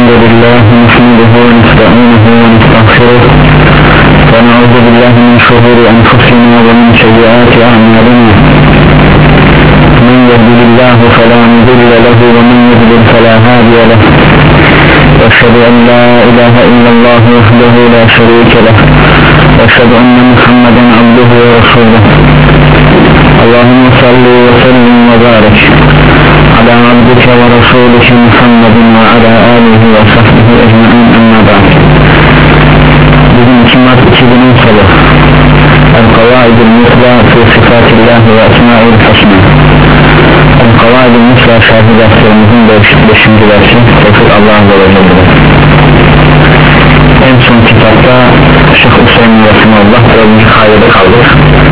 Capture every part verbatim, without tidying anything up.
الحمد لله نحمده ونستعينه ونستغفره ونعوذ بالله من شرور أنفسنا ومن سيئات أعمالنا من يهده الله فلا مضل له ومن يضلل فلا هادي له وأشهد أن لا إله إلا الله وحده لا شريك له وأشهد أن محمدا عبده ورسوله اللهم صل وسلم وبارك على عبدك ورسولك محمد وعلى آله وصحبه أجمعين أما بعد. Bugün iki Mart iki bin on salı El-Kavaid-ül Musla fi Sıfatillah ve Esma'il Husna. El-Kavaid-ül Musla şartı derslerimizin beşinci dersi Tevfik Allah'ın dolayıdır. En son kitapta Şeyh Hüseyin Rahimahullah dördüncü kaydede kaldık.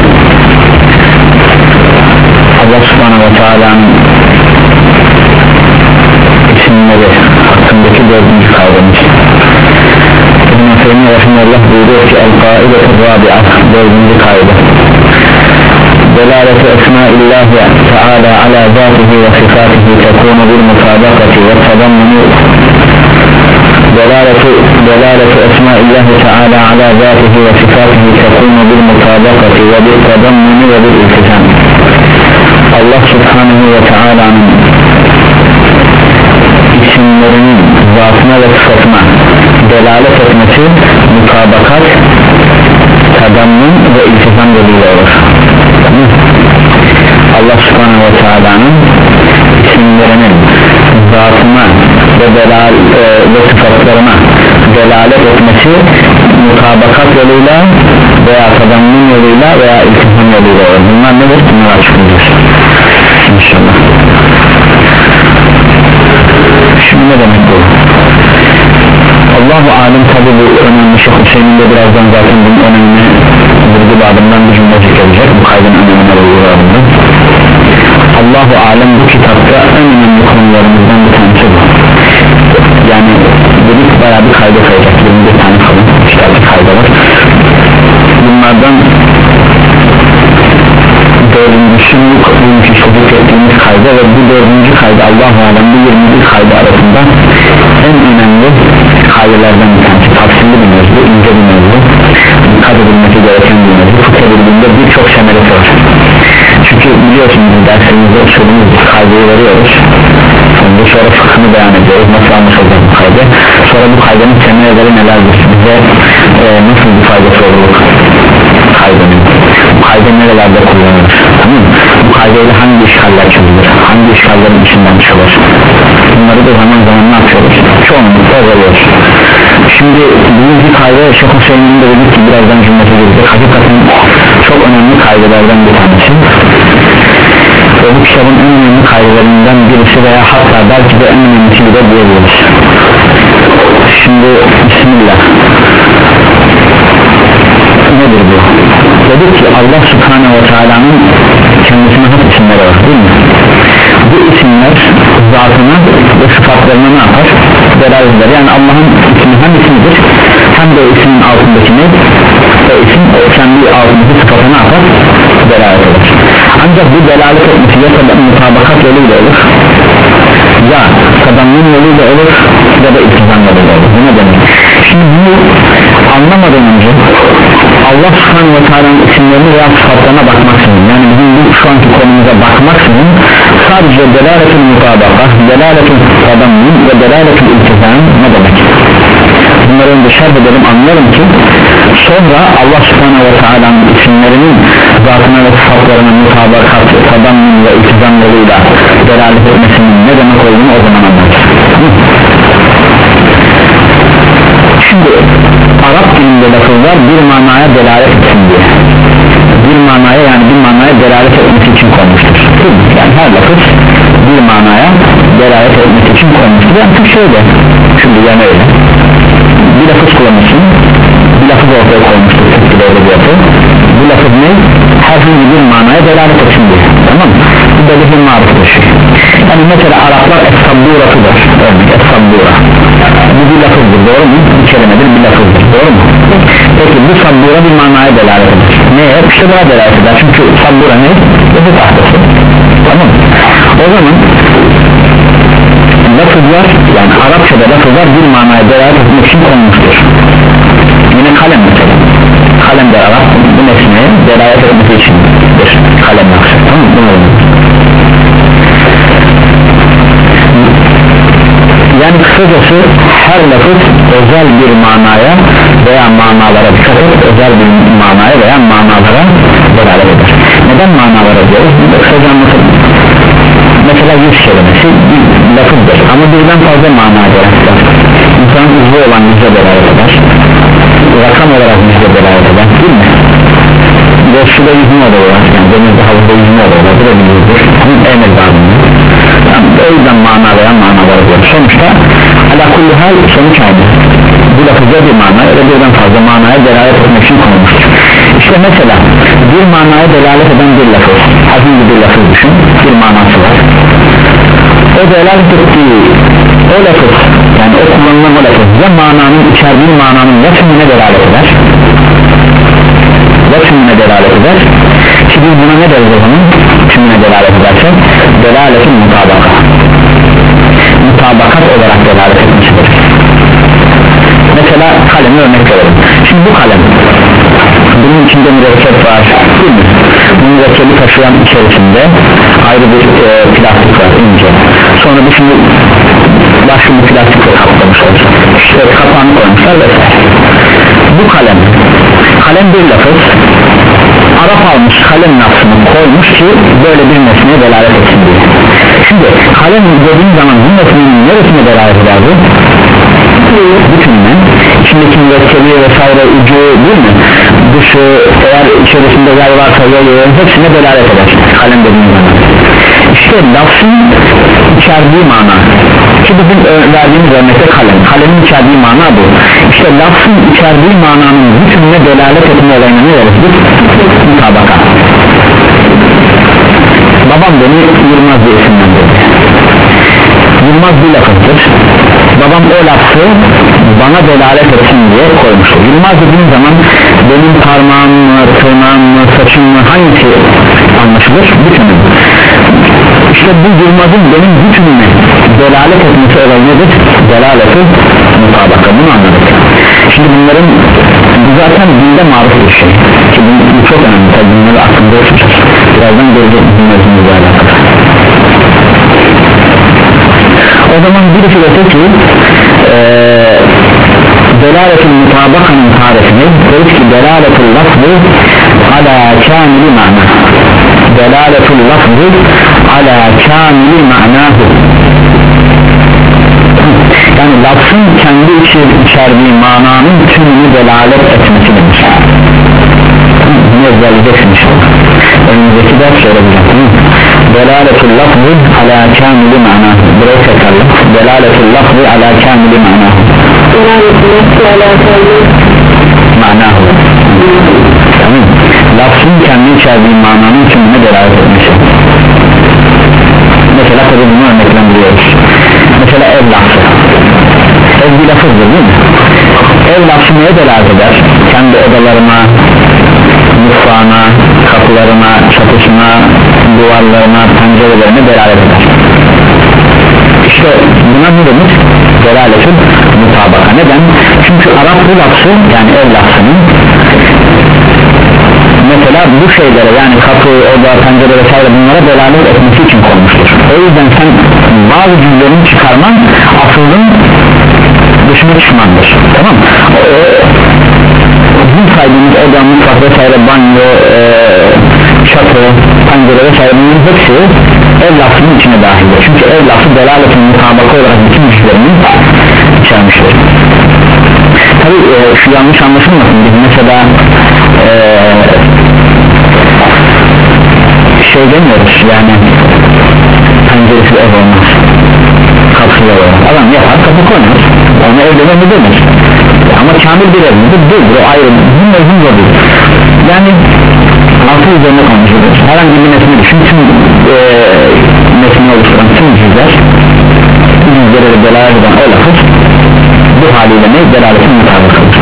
Allah subhanahu ve teala'nın isimleri hakkındaki dördüncü kaydemiz. İbn-i Teymiye Rahimahullah buyuruyor ki El-Kaidetul Rabi'a dördüncü kaydı. Delaleti esmaillahi teala ala zatihi ve sifatihi tekunu bil mutabakati ve tadammunu. Delaleti delaleti esmaillahi teala ala zatihi ve sifatihi tekunu bil mutabakati ve bil tadammunu ve bil iltizam. Allah subhanahu ve teala'nın isimlerinin zatına ve sıfatına delalet etmesi mutabakat, tadammun ve iltizam yoluyla olur. Allah subhanahu ve teala'nın isimlerinin zatına ve, delal, e, ve sıfatlarına delalet etmesi mutabakat yoluyla veya tadammun yoluyla veya iltizam yoluyla olur. Bunlar nedir? Bunlar açıklayacağız İnşallah. Şimdi ne demek bu? Allahu alem, tabi bu önemli. Şeyh Hüseyin'in de birazdan zaten bunun önemli vurgu babından bir cümle zikredecek, bu kaydın önemine vurgu babından. Allahu alem bu kitapta en önemli konularımızdan bir tanesi bu. Yani dedik bayağı bir kayda sayacak, yirmi bir tane falan kitapta kayda var. Bunlardan dördüncüsü bugünkü çocuk ettiğimiz kayda ve bu dördüncü kayda Allah-u Alem bu yirmi bir kayda arasında en önemli kaydelerden bir tanesi. Tafsirli bir mevzu, ince bir mevzu, dikkat edilmesi gereken bir mevzu. Fıkh edildiğinde birçok semeresi var. Çünkü biliyorsunuz dersimizde usulümüz kaydeyi veriyoruz. Ondan sonra fıkhını beyan ediyoruz, nasıl anlaşılacak bu kaydı, sonra bu kaydanın semereleri nelerdir, bize e, nasıl bir faydası olur kaydının, bu kayda nerelerde kullanılır, tamam mı? Bu kaydayla hangi işgaller çözülür, hangi işgallerin içinden çıkılır, bunları da zaman zaman ne yapıyoruz, çoğunlukla oluyoruz. Şimdi birinci kayda Şeyh Hüseyin'in de dedik ki birazdan cümlete girecek, hakikaten çok önemli kaydelerden bir tanesi ve bu kitabın en önemli kaydetlerinden birisi veya hatta belki de en önemlisi de diyebiliriz. Şimdi Bismillah, nedir bu? Dedik ki Allah subhanahu ve teala'nın kendisine hep isimleri var, değil mi? Bu isimler zatına ve sıfatlarına ne yapar? Delalet eder. Yani Allah'ın ismi hem ismidir hem de ismin altındaki ne? O isim o kendi altındaki sıfatına ne yapar? Delalet eder. Ancak bu delalet etmesi ya mutabakat yoluyla olur, ya tadammun yoluyla olur ya da iltizam yoluyla olur. Bu ne demek? Şimdi bunu anlamadan önce Allah subhanahu ve teala'nın isimlerini veya sıfatlarına bakmaksızın, yani bizim bu şu anki konumuza bakmaksızın sadece delaletul mutabakat, delaletul tadammun ve delaletul iltizam ne demek? Bunları önce şerh edelim, anlayalım ki sonra Allah subhanahu ve teala'nın isimlerinin zatına ve sıfatlarına mutabakat, tadammun ve iltizam yoluyla delalet etmesinin ne demek olduğunu o zaman anlarız. Şimdi Arap dilinde lafızlar bir manaya delalet etsin diye, bir manaya yani bir manaya delalet etmesi için konmuştur. Yani her lafız bir manaya delalet etmesi için konmuştur. Yani Türk şöyle, şimdi yani öyle bir lafız kullanırsın, bir lafız ortaya koymuştur Türkçe'de öyle bir yapı. Bu lafız ne? Herhangi bir manaya delalet etsin diye, tamam mı? Bu da bir mariftir. Yani mesela Araplar es-sabburatıdır, örnek es-sabbura, bu bir lafızdır, doğru mu? Bir kelimedir, bir lafızdır, doğru mu? Peki bu sabbura bir manaya delalet eder. Neye? İşte buna delalet eder. Çünkü sabbura ne? Bu tahtası, tamam mı? O zaman lafızlar, yani Arapçada ve lafızlar bir manaya delalet etmek için konmuştur. Yine kalem mesela, kalem de Arap bu nesneye delalet etmek içindir, kalem lafzı, tamam mı? Yani kısacası her lafız özel bir manaya veya manalara dikkat et, özel bir manaya veya manalara delalet eder. Neden manalara diyoruz? Kısaca anlatalım. Mesela yüz kelimesi bir lafızdır ama birden fazla manaya delalet eder. İnsanın yüzü olan yüze delalet eder, rakam olarak yüze delalet eder, değil mi? Ve suda yüzme oluyor, yani denizde havuzda yüzme oluyor, bu da bir yüzdür, en ezanında. Yani o yüzden mana veya manalar diyoruz. Sonuçta ala kulli hal sonuç aynı. Bu lafızda bir mana ya da birden fazla manaya delalet etmek için konulmuştur. İşte mesela bir manaya delalet eden bir lafız, hazin bir lafız düşün, bir manası var. O delalet ettiği o lafız, yani o kullanılan o lafız ya mananın içerdiği mananın ya tümüne delalet eder ya tümüne delalet eder ki biz buna ne deriz o zaman? Tümüne delalet ederse delaletin mutabaka, mutabakat olarak delalet etmiştir. Mesela kalemi örnek verelim. Şimdi bu kalem, bunun içinde mürekkep var, değil mi? Bu mürekkebi taşıyan içerisinde ayrı bir e, plastik var, ince. Sonra bu şimdi başka bir plastikle kaplamış olacak. İşte kapağını koymuşlar vesaire. Bu kalem, kalem bir lafız, Arap almış kalem lafzını koymuş ki böyle bir nesneye delalet etsin diye. Şimdi kalem dediğim zaman bu nesnenin neresine delalet eder bu? Bütününe, içindeki mürekkebi vesaire ucu, değil mi? Dışı, eğer içerisinde yer varsa yolu, hepsine delalet eder kalem dediğim zaman. İşte lafzın içerdiği mana ki bizim verdiğimiz örnekte kalem, kalemin içerdiği mana bu. İşte lafzın içerdiği mananın bütününe delalet etme olayına ne deriz biz? Mutabaka. Babam beni Yılmaz diye isimlendirdi. Yılmaz bir lafızdır. Babam o lafzı bana delalet etsin diye koymuştur. Yılmaz dediğim zaman benim parmağım mı, tırnağım mı, saçım mı, hangisi anlaşılır? Bütünüm. İşte bu Yılmaz'ın benim bütünüme delalet etmesi olay nedir? Delaleti mutabaka, bunu anladık. Şimdi bunların bu zaten dilde maruf bir şey ki bu, bu çok önemli, tabi bunları aklında tutacağız. Birazdan göreceğiz bunlarla alakalı. O zaman birisi de ki ee, delaletul mutabakanın tarifini dedik ki delaletul lafzı ala kamili mana, delaletul lafzı ala kamili manahu, yani lafzın kendi içerdiği mananın tümünü delalet etmesidir. Bunu özellikle inşallah önümüzdeki ders söyleyeceğim. Delaletul lafzı ala kamili manahu, buraya tekrarlı. Delaletul lafzı ala kamili manahu, manahu, tamam. Lafzın kendi içerdiği mananın tümünü delalet etmesi. Mesela tabi bunu örneklendiriyoruz. Mesela ev lafzı, ev bir lafızdır değil mi? Ev lafzı neye delalet eder? Kendi odalarına, mutfağına, kapılarına, çatısına, duvarlarına, pencerelerine delalet eder. İşte buna ne denir? Delaletin mutabaka. Neden? Çünkü Arap bu lafzı, yani ev lafzının mesela bu şeylere, yani kapı, oda, pencere vesaire bunlara delalet etmesi için konmuştur. O yüzden sen bazı cümlelerini çıkarman aslının dışına çıkmandır, tamam mı? Bizim saydığımız oda, mutfak vesaire, banyo, e, çatı, pencere vesaire bunların hepsi ev lafzının içine dahildir. Çünkü ev lafzı delaletin mutabaka olarak bütün cümlelerini içermiştir. Tabi e, şu yanlış anlaşılmasın, biz mesela e, şey demiyoruz, yani penceresi ev olmaz, kapısı ev olmaz, adam yapar kapı koyar, ona ev dememi demir. Ama kamil bir ev midir? Değildir, o ayrı, bu mevzum zor değil. Yani altı üzerine konuşuyoruz, herhangi bir metni düşün, tüm e, metni oluşturan tüm cüzler, bu cüzleri delalet eden o lafız bu haliyle ne? Delaletin mutabakıdır.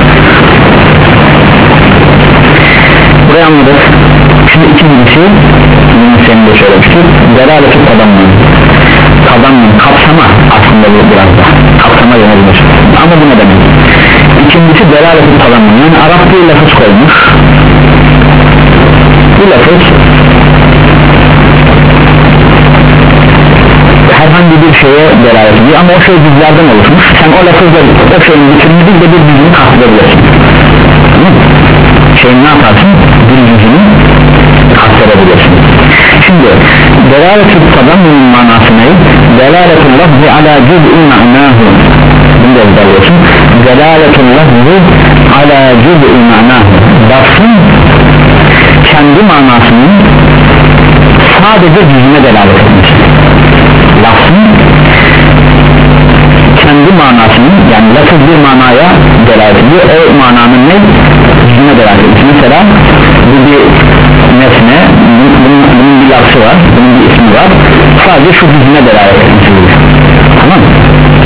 Burayı anladık. Şimdi ikincisi, bunu senin de söylemiştik, delaletin tadamman, tadamman, kapsama aslında bu biraz da kapsama ikincisi delalet-i tadammun, yani Arap bir lafız koymuş, bu lafız herhangi bir şeye delalet ediyor ama o şey cüzlerden oluşmuş, sen o lafızla o şeyin bütününü bir de bir cüzünü kastırabilirsin. Şeyin ne yaparsın? Bir cüzünü kastırabilirsin. Şimdi delalet-i tadammun manası ne? Delalet-i lafzi ala cüz'ü ma'nahu, bunu da ezberliyorsun. Delalet-i lafzi ala cüz'ü ma'nahu, lafzın kendi manasının sadece cüzüne delalet etmiş. Lafzın kendi manasının, yani lafız bir manaya delalet ediyor, o mananın ne? Cüzüne delalet etmiş. Mesela bu bir nesne, bunun, bunun bir lafzı var, bunun bir ismi var, sadece şu cüzüne delalet etmiş. Tamam mı?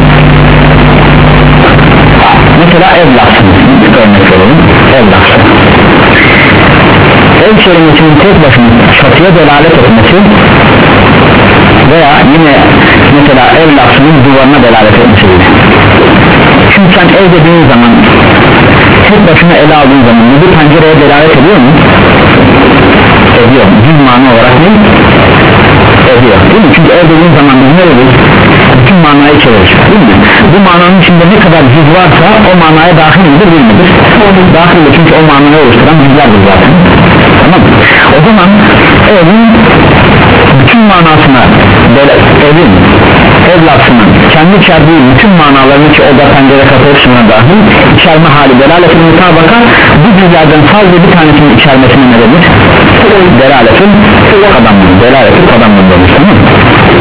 Mesela ev lafzı, bir örnek verelim, ev lafzı. Ev kelimesinin tek başına çatıya delalet etmesi veya yine mesela ev lafzının duvarına delalet etmesi. Çünkü sen ev dediğin zaman tek başına ele aldığın zaman bu pencereye delalet ediyor mu? Ediyor. Düz mana olarak ne? Ediyor. Değil mi? Çünkü ev dediğin zaman biz ne dedik? Bütün manayı çevirir. Değil mi? Bu mananın içinde ne kadar cüz varsa o manaya dahil midir değil midir? Dahildir, çünkü o manayı oluşturan cüzlerdir zaten. Tamam. O zaman evin bütün manasına böyle evin, ev lafzının kendi içerdiği bütün manalarını ki o da pencere kapı hepsine dahil içerme hali delaletin mutabaka bu cüzlerden sadece bir tanesinin içermesine ne denir? Delaletin tadammun, delaletin tadammun denir. Tamam mı?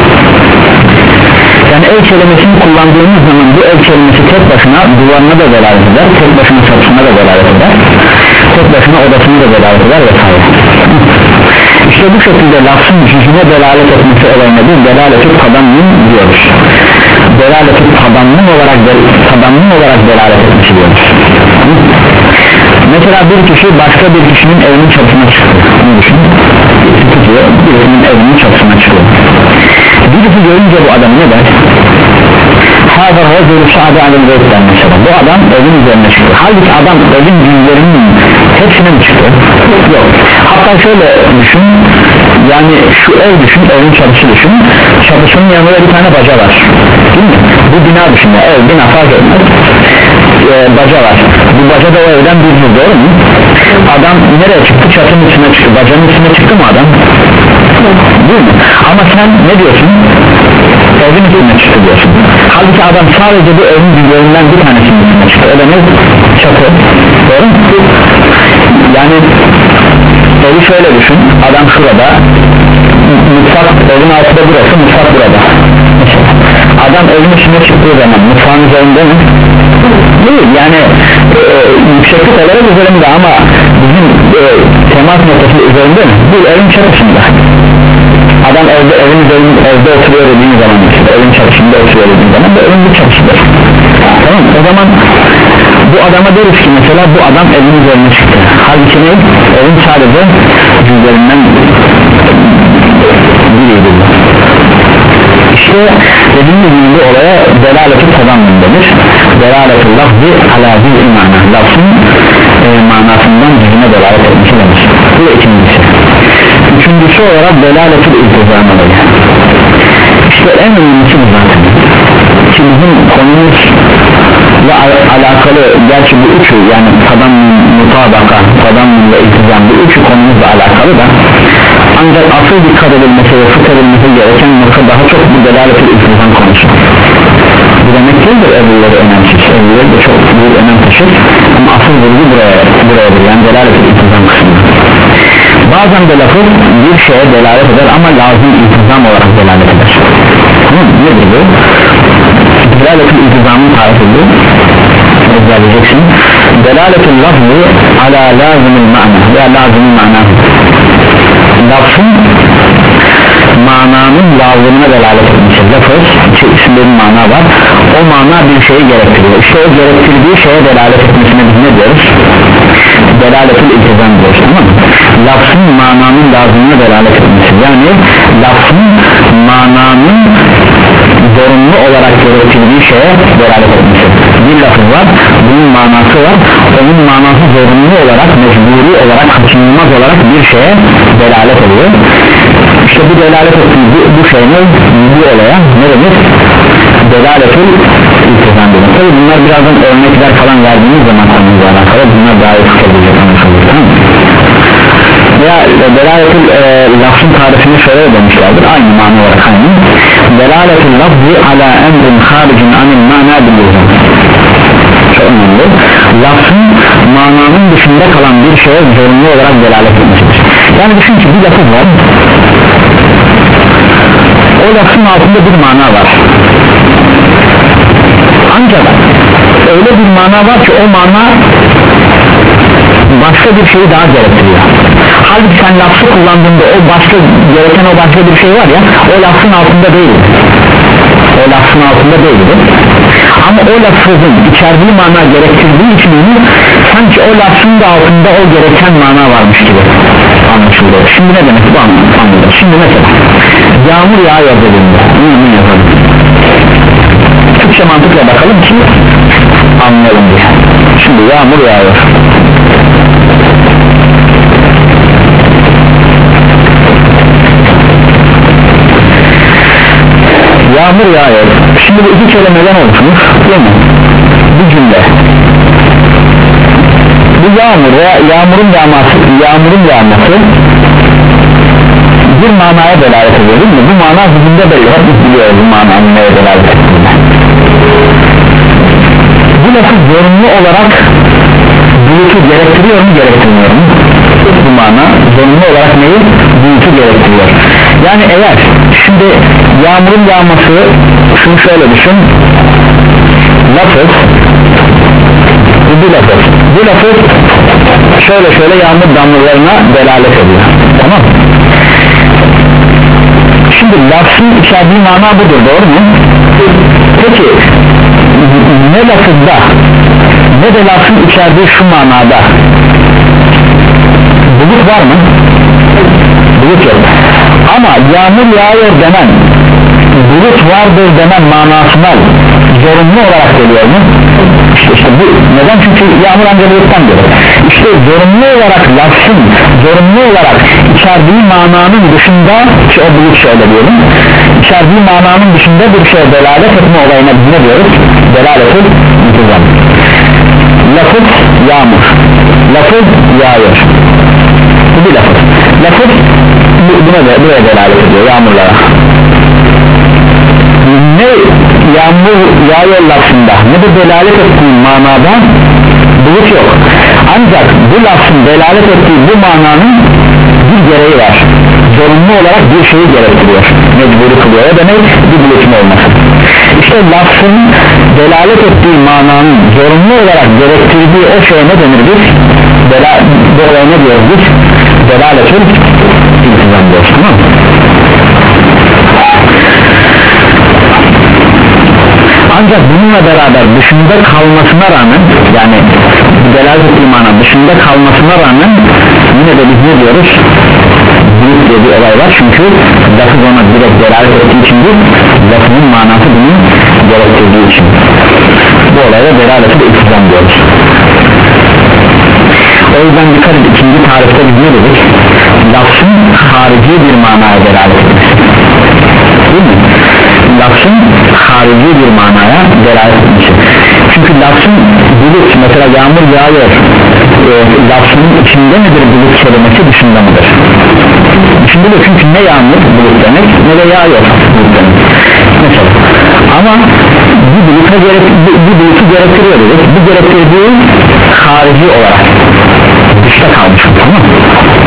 Yani ev kelimesini kullandığımız zaman bu ev kelimesi tek başına duvarına da delalet eder, tek başına çatısına da delalet eder, tek başına odasına da delalet eder vesaire. İşte bu şekilde lafzın cüzüne delalet etmesi olayına bir delalet-i tadammun diyoruz. Delalet-i tadammun olarak tadammun olarak delalet etmesi diyoruz. Mesela bir kişi başka bir kişinin evinin çatısına çıkıyor. Ne düşünün? Tutuyor, birisinin evinin çatısına çıkıyor. Birisi görünce bu adam ne der? Hazır racülü sa'de alel beyt'ten mesela. Bu adam evin üzerine çıkıyor. Halbuki adam evin cüzlerinin hepsine mi çıkıyor? Yok. Hatta şöyle düşün, yani şu ev düşün, evin çatısı düşün, çatısının yanında bir tane baca var, değil mi? Bu bina düşün ya, ev, bina fark etmez, ee, baca var, bu baca da o evden bir cüz, doğru mu? Adam nereye çıktı? Çatının üstüne çıktı. Bacanın üstüne çıktı mı adam? Değil mi? Ama sen ne diyorsun? Evin üstüne çıktı diyorsun. Halbuki adam sadece bu evin cüzlerinden bir tanesinin üstüne çıktı. O da ne? Çatı, doğru mu? Yani evi şöyle düşün, adam şurada, mutfak evin altında burası, mutfak burada. Adam evin içine çıktığı zaman mutfağın üzerinde mi? Değil, yani e, yükseklik olarak üzerinde ama bizim e, temas noktası üzerinde mi? Bu evin çatısında. Adam evde, evin üzerinde, evde oturuyor dediğin zaman, işte evin çatısında oturuyor dediğin zaman da evin bir çatısıdır. Tamam, o zaman bu adama deriz ki mesela bu adam evin üzerine çıktı. Halbuki ne? Evin sadece cüzlerinden biriydi. İşte dediğimiz gibi bu olaya delalet-i tadammun denir. Delalet-i lafzi ala cüz'i mana, lafzın e, manasından cüzüne delalet etmesi denir. Bu da ikincisi. Üçüncüsü olarak delalet-i iltizam olayı. İşte en önemlisi bu zaten. Ki bizim konumuzla al- alakalı, gerçi bu üçü, yani tadammun, mutabaka, tadammun ve iltizam, bu üçü konumuzla alakalı da ancak asıl dikkat edilmesi ve fıkh edilmesi gereken nokta daha çok bu delalet-i iltizam konusu. Bu demek değildir evlileri önemsiz, evlileri de çok büyük önem taşır ama asıl vurgu buraya, burayadır, yani delalet-i iltizam kısmı. Bazen de lafız bir şeye delalet eder ama lazım iltizam olarak delalet eder. Hı, nedir bu? Delalet-i iltizamın tarifidir, ezberleyeceksin. Delalet-i lafzı ala lazım-ül ma'na veya lazım-ül ma'na, lafzın mananın lazımına delalet etmiştir. Lafız, içinde bir mana var, o mana bir şeyi gerektiriyor. İşte o gerektirdiği şeye delalet etmesine biz ne diyoruz? Delalet-ül iltizam diyoruz, tamam mı? Lafzın mananın lazımına delalet etmesi, yani lafzın mananın zorunlu olarak gerektirdiği şeye delalet etmesi. bir lafız var, bunun manası var, onun manası zorunlu olarak, mecburi olarak, kaçınılmaz olarak bir şeye delalet ediyor. İşte bu delalet ettiği bu, bu şey ne? Bu olaya ne demek? Delaletul iltizam demek. Tabi bunlar birazdan örnekler falan verdiğimiz zaman konuyla alakalı bunlar daha iyi tutabilir, anlaşılır, tamam mı? Ya delaletul e, lafzın tarifini şöyle demişlerdir, aynı mana olarak aynı. Delaletul lafzi ala emrin haricin anil mana bilirsin. Çok önemli. Lafzın mananın dışında kalan bir şeye zorunlu olarak delalet etmiştir. Yani düşün ki bir lafız var, o lafzın altında bir mana var, ancak öyle bir mana var ki o mana başka bir şeyi daha gerektiriyor. Halbuki sen lafzı kullandığında o başka gereken o başka bir şey var ya, o lafzın altında değil, o lafzın altında değildir. Ama o lafzın içerdiği mana gerektirdiği için onu sanki o lafzın da altında o gereken mana varmış gibi anlaşıldı. Şimdi ne demek bu anlamda? Şimdi mesela yağmur yağıyor dediğinde ne yapalım? Türkçe mantıkla bakalım ki anlayalım diye. Şimdi yağmur yağıyor. Yağmur yağıyor. Şimdi bu iki kelimeden oluşmuş değil mi? Bir cümle. Bu yağmur veya yağmurun yağması, yağmurun yağması bir manaya delalet ediyor değil mi? Bu mana zihinde belli. Hep biliyoruz bu mananın neye delalet ettiğini. Bu lafı zorunlu olarak bulutu gerektiriyor mu gerektirmiyor mu? Bu mana zorunlu olarak neyi? Bulutu gerektiriyor. Yani eğer şimdi yağmurun yağması, şunu şöyle düşün, lafız, bu lafız, bu lafız şöyle şöyle yağmur damlalarına delalet ediyor, tamam. Şimdi lafzın içerdiği mana budur, doğru mu? Peki ne lafızda ne de lafzın içerdiği şu manada bulut var mı? Bulut yok. Ama yağmur yağıyor denen, bulut vardır denen manasına zorunlu olarak geliyor mu? İşte, işte bu neden? Çünkü yağmur ancak buluttan gelir. İşte zorunlu olarak lafzın zorunlu olarak içerdiği mananın dışında, ki o bulut şöyle diyelim, içerdiği mananın dışında bir şeye delalet etme olayına biz ne diyoruz? Delaletul iltizam. Lafız yağmur, lafız yağıyor, bu bir lafız. Lafız buna da buraya delalet ediyor, yağmurlara. Ne yağmur yağıyor lafzında ne de delalet ettiği manada bulut yok. Ancak bu lafzın delalet ettiği bu mananın bir gereği var, zorunlu olarak bir şeyi gerektiriyor, mecburi kılıyor. O demek bir bulutun olması. İşte lafzın delalet ettiği mananın zorunlu olarak gerektirdiği o şeye ne denir biz? Dela, bu olaya ne diyoruz biz? Delaletul iltizam diyoruz, tamam mı? Ancak bununla beraber dışında kalmasına rağmen, yani delalet ettiği mana dışında kalmasına rağmen yine de biz ne diyoruz? Bulut diye bir olay var, çünkü lafız ona direkt delalet ettiği için değil, lafızın manası bunu gerektirdiği için bu olaya delaletul iltizam diyoruz. O yüzden dikkat edin, ikinci tarifte biz ne dedik? Lafzın harici bir manaya delalet etmesi, değil mi? Lafzın harici bir manaya delalet etmesi. Çünkü lafzın bulut, mesela yağmur yağıyor, e, lafzın içinde midir bulut kelimesi, dışında mıdır? Dışında da, çünkü ne yağmur bulut demek ne de yağıyor bulut demek mesela. Ama bir buluta gerek, bir, bir bulutu gerektiriyor dedik, bu gerektirdiği harici olarak dışta kalmış, tamam mı?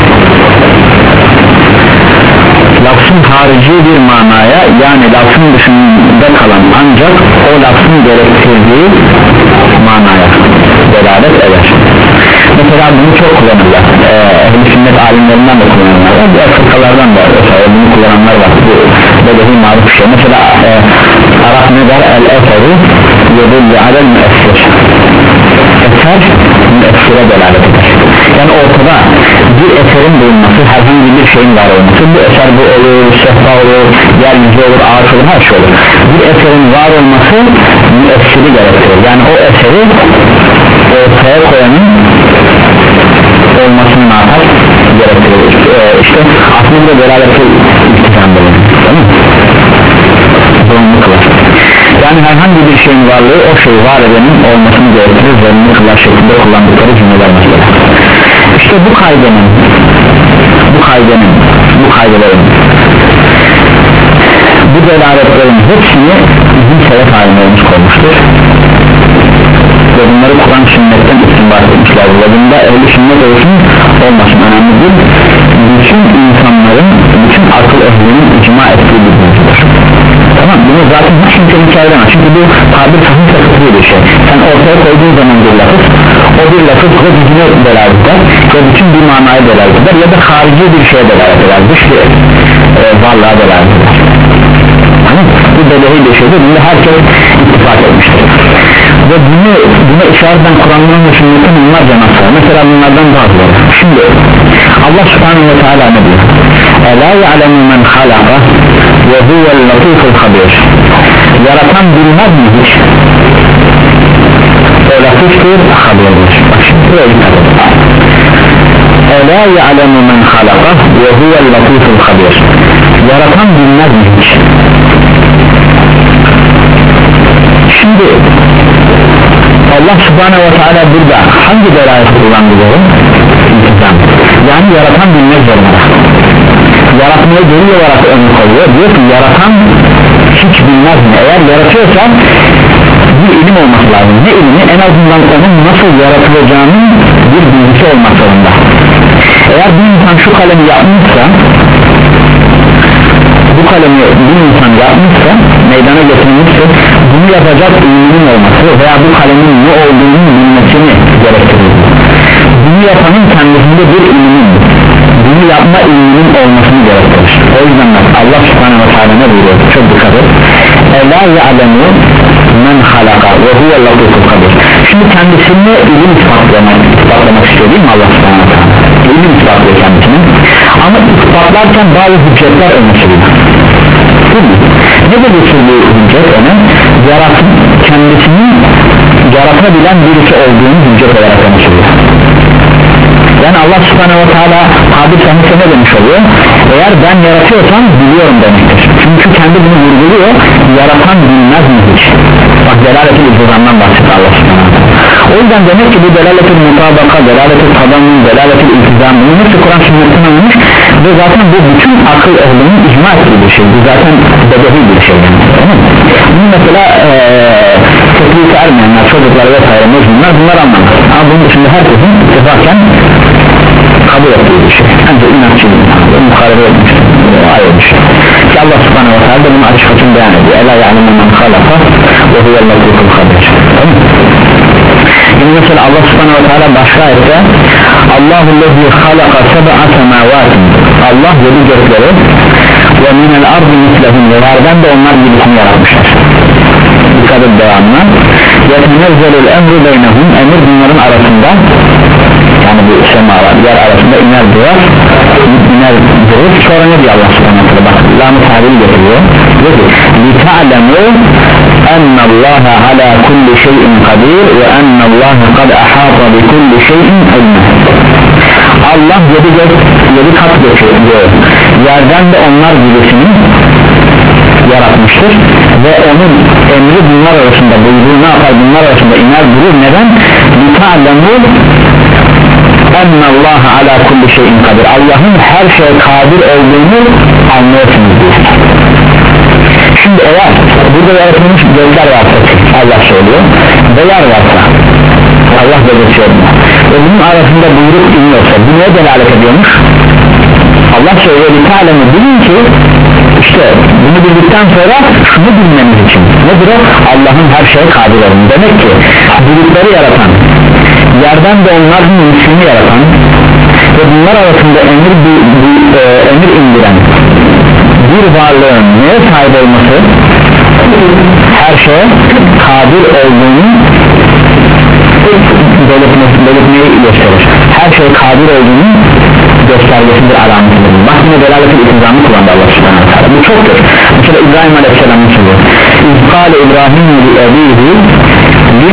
Lafzın harici bir manaya, yani lafzın dışında kalan ancak o lafzın gerektirdiği manaya delalet eder. Mesela bunu çok kullanırlar, ee, ehl-i sünnet alimlerinden de kullanırlar, diğer fırkalardan da mesela bunu kullananlar var. Bu bedevi maruf şey. Mesela e, Arap ne der? El-eferu yedulli alel müessir, eser müessire delalet eder. Yani ortada bir eserin bulunması, herhangi bir şeyin var olması, bu eser bu olur, sehpa olur, yeryüzü olur, ağaç olur, her şey olur. Bir eserin var olması müessire tevhidi gerektirir. Yani o eseri ortaya koyanın olmasını ne yapar? Gerektirir. Ee, işte aslında beraberce iltizam bulunur. Tamam mı? Zorunluluk var. Yani herhangi bir şeyin varlığı o şeyi var edenin olmasını gerektirir. Zorunluluklar şeklinde kullandıkları cümleler mesela. İşte bu kaydenin bu kaydenin bu kaydelerin bu delaletlerin hepsini bizim selef alimlerimiz koymuştur ve bunları Kur'an sünnetten istinbat etmişler. Ve bunda ehli sünnet olsun olmasın önemli değil, bütün insanların, bütün akıl ehlinin icma ettiği bir mevzudur. Tamam, bunu zaten hiç kimsenin çağıramaz çünkü bu tabir sahih takıtlı bir şey. Sen ortaya koyduğun zaman bir lafız, o bir lafız ve düzine delalet eder ve bütün bir manaya delalet eder ya da harici bir şeye delalet eder, dış bir e, varlığa delalet eder. Tamam, bu belehi bir şeydir, bunda herkes ittifak etmiştir ve bunu, buna işaretten Kur'an'ın ve sünnetin onlarca nasıl, mesela bunlardan bazıları. Şimdi Allah subhanahu ve teala ne diyor? Ela ya'lemu men halaka ve huvel latiful habir. Yaratan bilmez mi hiç? O latiftir, habirdir. Bak şimdi buraya dikkat edin. Ela ya'lemu men halaka ve huvel latiful habir. Yaratan bilmez mi hiç? Şimdi Allah subhanahu ve teala burada hangi delalet kullandı doğru? İntizam. Yani yaratan bilmek zorunda. Yaratmayı delil olarak önü koyuyor. Diyor ki yaratan hiç bilmez mi? Eğer yaratıyorsa bir ilim olması lazım. Ne ilmi? En azından onun nasıl yaratılacağının bir bilgisi olmak zorunda. Eğer bir insan şu kalemi yapmışsa, bu kalemi bir insan yapmışsa, meydana getirmişse, bunu yapacak ilminin olması veya bu kalemin ne olduğunu bilmesini gerektirir. Bunu yapanın kendisinde bir ilmin, bunu yapma ilminin olmasını gerektirir. O yüzden Allah subhanahu wa ta'ala ne buyuruyor? Çok dikkat et. Ela ya'lemu men halaka ve huve latiful habir. Şimdi kendisine ilim ispatlamak, ispatlamak istiyor değil mi Allah subhanahu wa ta'ala? İlim ispatlıyor kendisini. Ama ispatlarken bazı hüccetler öne sürüyor. Ne de getirdiği hüccet ona? Yaratın kendisini yaratabilen birisi olduğunu hüccet olarak öne sürüyor. Yani Allah subhanahu wa ta'ala tabi sanırsa ne demiş oluyor? Eğer ben yaratıyorsam biliyorum demektir. Çünkü kendi bunu vurguluyor. Yaratan bilmez mi hiç? Bak delaletil iltizamdan bahsediyor Allah subhanahu wa ta'ala. O yüzden demek ki bu delaletil mutabaka, delaletil tabanın, delaletil iltizam, bunun hepsi Kur'an sünnetten alınmış ve zaten bu bütün akıl ehlinin icma ettiği bir şey. Bu zaten bedehi bir şey yani. Tamam mı? Bunu mesela ee, teklife ermeyenler, çocuklar vesaire mecnunlar bunlar anlamaz. Ama bunun dışında herkesin ittifaken kabul ettiği bir şey. Ancak inatçı bir insanlar muharebe etmiştir. Ayrı bir şey. Ki Allah subhanahu wa ta'ala bunu açık açık beyan ediyor. Ela ya'lemu men halaka ve huvel latiful habir. Tamam mı? Yine mesela Allah subhanahu wa ta'ala başka ayette Allahu lezi halaka seb'a semavatin. Allah yedi gökleri ve minel ardı mislehum ve yerden de onlar gibisini yaratmışlar. Dikkat et devamına. Yetenezzelul emru beynehum. Emir bunların arasında, yani bu semalar yer arasında iner duvar, iner durur. Sonra ne diyor Allah subhanahu wa ta'ala? Bak lam-ı tabiri getiriyor. Diyor ki لِتَعْلَمُوا أَنَّ اللّٰهَ عَلَى كُلِّ شَيْءٍ قَدِيرٌ وَأَنَّ اللّٰهَ قَدْ أَحَاطَ بِكُلِّ شَيْءٍ عِلْمًا. Allah yedi gök, yedi kat geçiyor. Yerden de onlar gibisini yaratmıştır ve onun emri bunlar arasında, buyruğu ne yapar bunlar arasında iner durur. Neden? لِتَعْلَمُوا أَنَّ اللّٰهَ عَلَى كُلِّ شَيْءٍ قَدِيرٌ. Allah'ın her şeye kadir olduğunu anlıyorsunuz diyor. Şimdi eğer burada yaratılmış gözler varsa Allah söylüyor ve yer varsa Allah belirtiyor ve bunun arasında buyruk iniyorsa bu neye delalet ediyormuş? Allah söylüyor bir talemi bilin ki işte bunu bildikten sonra şunu bilmeniz için nedir o? Allah'ın her şeye kadir olduğunu. Demek ki bulutları yaratan, yerden de onların mislini yaratan ve bunlar arasında emir, bir, bir, e, emir indiren bir varlığın neye sahip olması, her şeye kadir olduğunu belirtmesi, belirtmeyi gösterir. Her şeye kadir olduğunu göstergesidir, alametidir. Bak yine delaletin iltizamı kullandı Allah subhanahu wa ta'ala. Bu çoktur. Mesela İbrahim aleyhisselam'ın sözü. İzkâle İbrahim'in li ebihi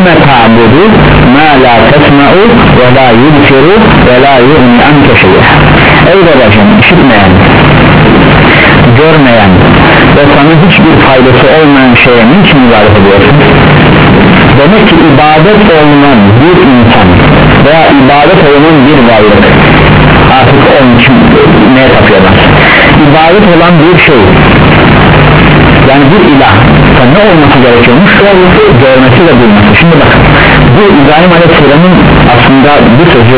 lime ta'budu ma la tesma'u ve la yubsiru ve la yu'ni anke şey'e. Ey babacığım, işitmeyen, görmeyen ve sana hiçbir faydası olmayan şeye niçin ibadet ediyorsun? Demek ki ibadet olunan bir insan veya ibadet olunan bir varlık artık onun için neye tapıyorlar? İbadet olan bir şey, yani bir ilah ne olması gerekiyormuş? Görmesi ve bilmesi. Şimdi bak, bu İbrahim Aleyhisselam'ın aslında bu sözü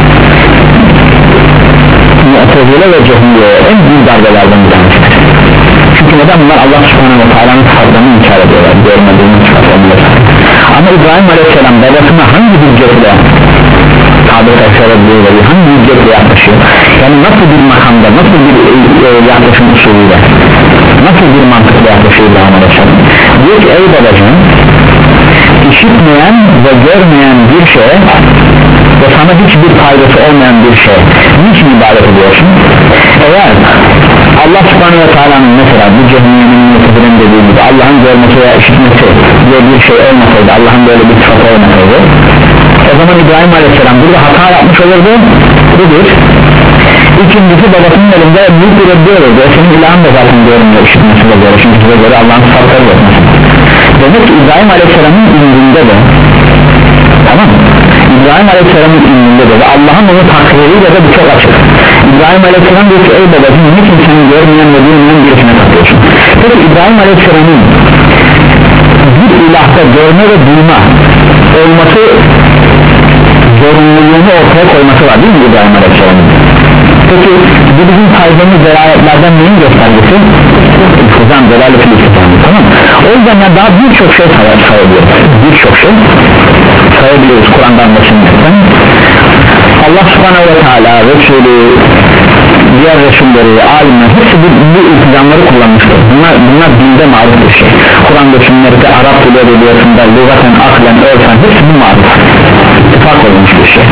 Mu'tezile ve Cehmiye'ye en büyük darbelerden bir tanesidir. Çünkü neden bunlar Allah Subhanahu ve Teala'nın sıfatlarını inkar ediyorlar, görmediğini sıfatlarını. Ama İbrahim Aleyhisselam babasına hangi hüccetle tabi tasarabiliyor, hangi hüccetle yaklaşıyor? Yani nasıl bir makamda, nasıl bir e, yaklaşım usulüyle, nasıl bir mantıkla yaklaşıyor İbrahim Aleyhisselam? Diyor ki ey babacığım, işitmeyen ve görmeyen bir şeye ve sana hiçbir faydası olmayan bir şeye niçin ibadet ediyorsun? Eğer Allah Subhanahu ve Teala'nın mesela bu cehennemin mutezilerin dediği gibi Allah'ın görmesi veya işitmesi diye bir şey olmasaydı, Allah'ın böyle bir sıfatı olmasaydı, o zaman İbrahim Aleyhisselam burada hata yapmış olurdu. Budur. İkincisi, babasının elinde büyük bir reddi olurdu. Senin ilahın da zaten görmüyor, işitmesi de göre, çünkü size göre Allah'ın sıfatları yok. Demek ki İbrahim Aleyhisselam'ın indinde de, tamam mı? İbrahim Aleyhisselam'ın indinde de ve Allah'ın onu takdiriyle de bu çok açık. İbrahim Aleyhisselam diyor ki ey babacığım, niçin seni görmeyen ve bilmeyen birisine takıyorsun? Peki İbrahim Aleyhisselam'ın bir ilahta görme ve duyma olması zorunluluğunu ortaya koyması var değil mi İbrahim Aleyhisselam'ın? Peki bu bizim saydığımız delaletlerden neyin göstergesi? İltizam, delaletin iltizamı, tamam mı? O yüzden yani daha birçok şey sayabiliyoruz, birçok şey sayabiliyoruz Kur'an'dan ve sünnetten. Allah Subhanahu ve Teala, Resulü, diğer Resulleri, alimler hepsi bu, bu iltizamları kullanmıştır. Bunlar, bunlar dinde maruf bir şey. Kur'an'da, sünnette, Arap dili edebiyatında, lügaten, aklen, örfen hepsi bu maruf, ittifak olmuş bir şey.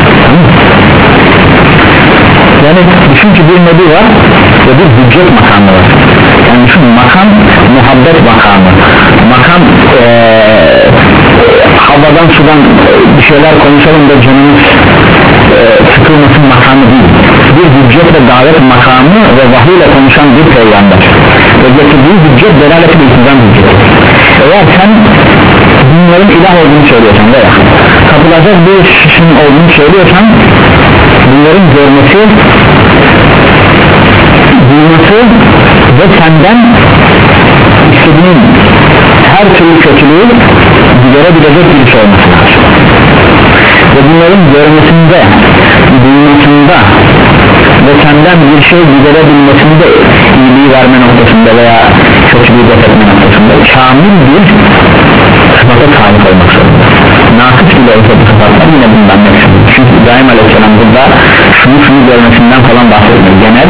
Yani düşün ki bir nebi var ve bir hüccet makamı var. Yani düşün, makam muhabbet makamı, makam ee, havadan sudan bir şeyler konuşalım da canımız e, sıkılmasın makamı değil. Bir hüccet ve davet makamı ve vahiy ile konuşan bir peygamber ve getirdiği hüccet delaleti bir iltizam hücceti. Eğer sen bunların ilah olduğunu söylüyorsan veya kapılacak bir işin olduğunu söylüyorsan, bunların görmesi, duyması ve senden istediğin her türlü kötülüğü giderebilecek bir şey olması lazım. Ve bunların görmesinde, duymasında ve senden bir şey giderebilmesinde, iyiliği verme noktasında veya kötülüğü def etme noktasında kamil bir sıfata sahip olmak zorunda. Nakıs bile olsa bu sıfatlar yine bundan nefsimiz. Çünkü İbrahim Aleyhisselam burada şunu şunu görmesinden falan bahsetmiyor. Genel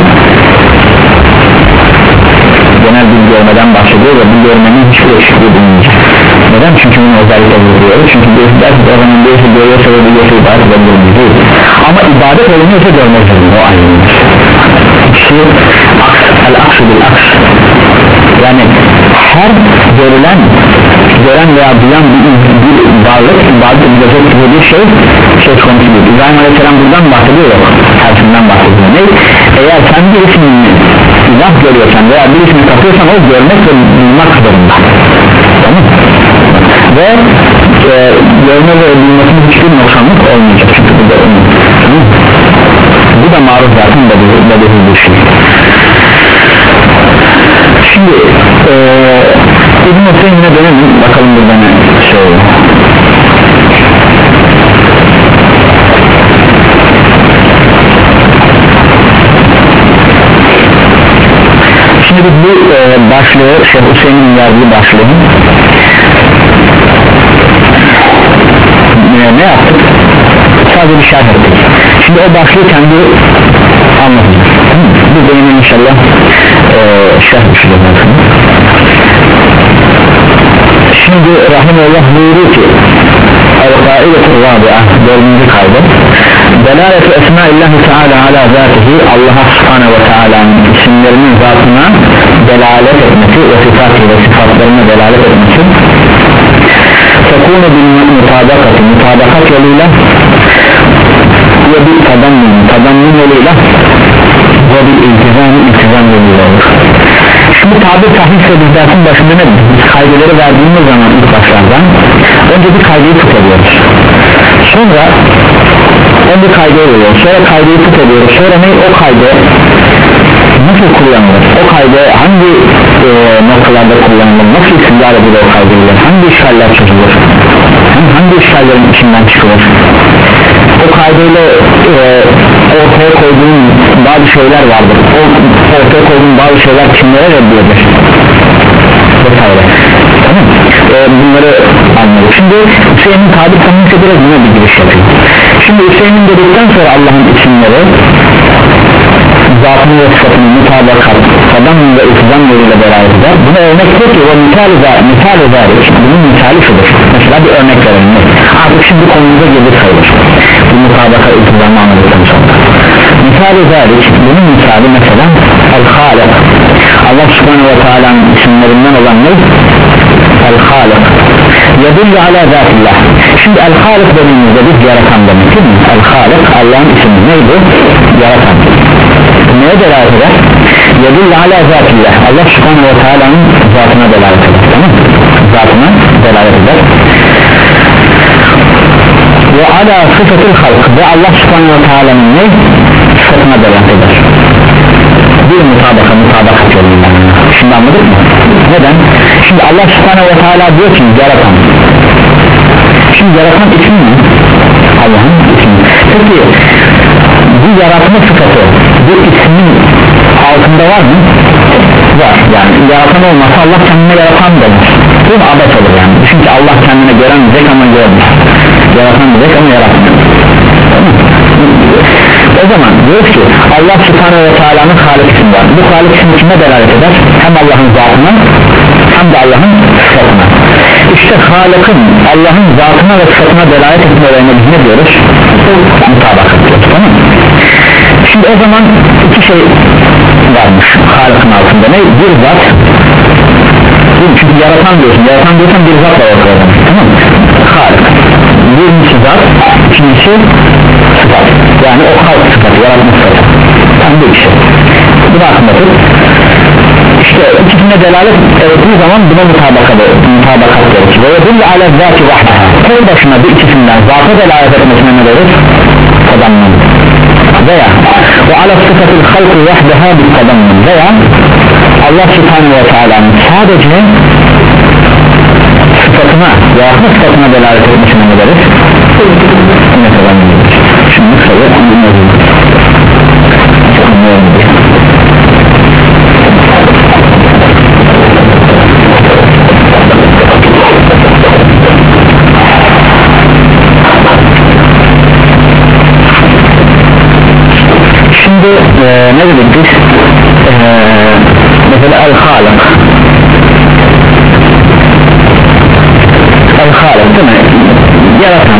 genel bir görmeden bahsediyor ve bu görmenin hiçbir eksikliği bulunmayacak. Neden? Çünkü bunu özellikle vuruyoruz. Çünkü birisi der ki o zaman birisi görüyorsa ve biliyorsa ibadet edebiliriz değil. Ama ibadet olunuyorsa görmek zorunda, o ayrılmış. İkisi el-aksu bil-aks. Yani her görülen, gören veya duyan bir, bir varlık ibadet edilecek gibi bir şey söz konusu değil. İbrahim Aleyhisselam buradan bahsediyor, yok tersinden bahsediyor. Ne? Eğer sen birisini ilah görüyorsan veya birisini tapıyorsan o görmek ve duymak zorunda, tamam mı? Ve e, görme ve duymasının hiçbir noksanlık olmayacak çünkü bu da onun, tamam mı? Bu da maruz zaten bedeli bir şey. Şimdi e, İbn-i Hüseyin'e dönelim bakalım burada ne söylüyor. Şimdi biz bu e, başlığı Şeyh Hüseyin'in yazdığı başlığı e, ne yaptık? Sadece bir şerh ettik. Şimdi o başlığı kendi anlatacağız. Bu benim inşallah e, şerh düşeceğiz. Şimdi Rahimullah buyuruyor ki El-Kaidetu Rabi'a dördüncü kaydı Delaleti Esma-illahi Teala ala zatihi, Allah'a Subhanahu ve Teala'nın isimlerinin zatına delalet etmesi ve sıfatı ve sıfatlarına delalet etmesi yekunu bil mutabakati, mutabakat yoluyla ve bir tadammun, tadammun yoluyla ve bir iltizam, iltizam yoluyla olur. Şimdi tabir tahsis ve bizlersin başında ne? Biz kaydeleri verdiğimiz zaman ilk başlardan önce bir kaydeyi tut ediyoruz, sonra önce kaydeyi veriyoruz, sonra kaydeyi tut ediyoruz, sonra ne? O kayde nasıl kullanılır, o kayde hangi e, noktalarda kullanılır, nasıl isimler edilir o kaydıyla, hangi işgaller çözülür, hangi işgallerin içinden çıkılır, o kaydıyla e, ortaya koyduğun bazı şeyler vardır, o ortaya koyduğun bazı şeyler kimlere reddiyordur vesaire. Tamam. E, bunları anladık. Şimdi Hüseyin'in tabir tanımıysa biraz buna bir giriş yapayım. Şimdi Hüseyin'in dedikten sonra Allah'ın isimleri zatını ve sıfatını mutabakat, adam ve iltizam yoluyla beraber eder. Buna örnek yok ki o misali misal eder. Bunun misali şudur. Mesela bir örnek verelim. Artık şimdi konumuza girdik sayılır. Bu mutabakat iltizamı anladıktan sonra. Misal eder. Bunun misali mesela El-Halik. Allah subhanahu ve teala'nın isimlerinden olan ne? El-Halik. Yedullu ala zatillah. Şimdi El-Halik dediğimizde biz yaratan demek değil mi? El-Halik Allah'ın ismi neydi? Yaratan. Neye delalet eder? Yedullu ala zatillah. Allah subhanahu ve teala'nın zatına delalet eder. Tamam mı? Zatına delalet eder. Ve ala sıfatıl halk. Ve Allah subhanahu ve teala'nın ne? Sıfatına delalet eder. Bir mutabaka, mutabakat yoluyla. Şimdi anladık mı? Neden? Şimdi Allah subhanahu ve teala diyor ki yaratan. Şimdi yaratan ismi mi? Allah'ın ismi. Peki bu yaratma sıfatı bu ismin altında var mı? Var. Yani yaratan olmasa Allah kendine yaratan denir. Bu abet olur yani. Çünkü Allah kendine göremeyecek ama görmüş. Yaratan diyecek ama yaratmıyor. O zaman diyoruz ki Allah subhanahu ve teala'nın Halik ismi var. Bu Halik ismi kime delalet eder? Hem Allah'ın zatına hem de Allah'ın sıfatına. İşte Halik'in Allah'ın zatına ve sıfatına delalet etmelerine biz ne diyoruz? Mutabakat diyoruz. Tamam mı? Şimdi o zaman iki şey varmış Halik'in altında. Ne? Bir zat. Çünkü yaratan diyorsun. Yaratan diyorsan bir zat var ortada. Tamam mı? Halik. Birincisi zat, ikincisi sıfat. Yani o halk sıfatı, yaratma sıfatı. Tam bir şey. Bu da aklında tut. İşte ikisine delalet ettiği zaman buna mutabakat mutabakat gerekir. Ve yedullu ala zati vahdaha. Tek başına bir ikisinden zata delalet etmesine ne verir? Tadammun. Veya ve ala sıfatı halkı vahdaha bir tadammun. Veya Allah subhanahu ve teala'nın sadece sıfatına, yaratma sıfatına delalet etmesine ne verir? Ne tadammun. Şimdi kısaca anlayalım. Anlayalım. Şimdi e, ne dedik biz? E, mesela El-Halik El-Halik değil mi? Yaratan.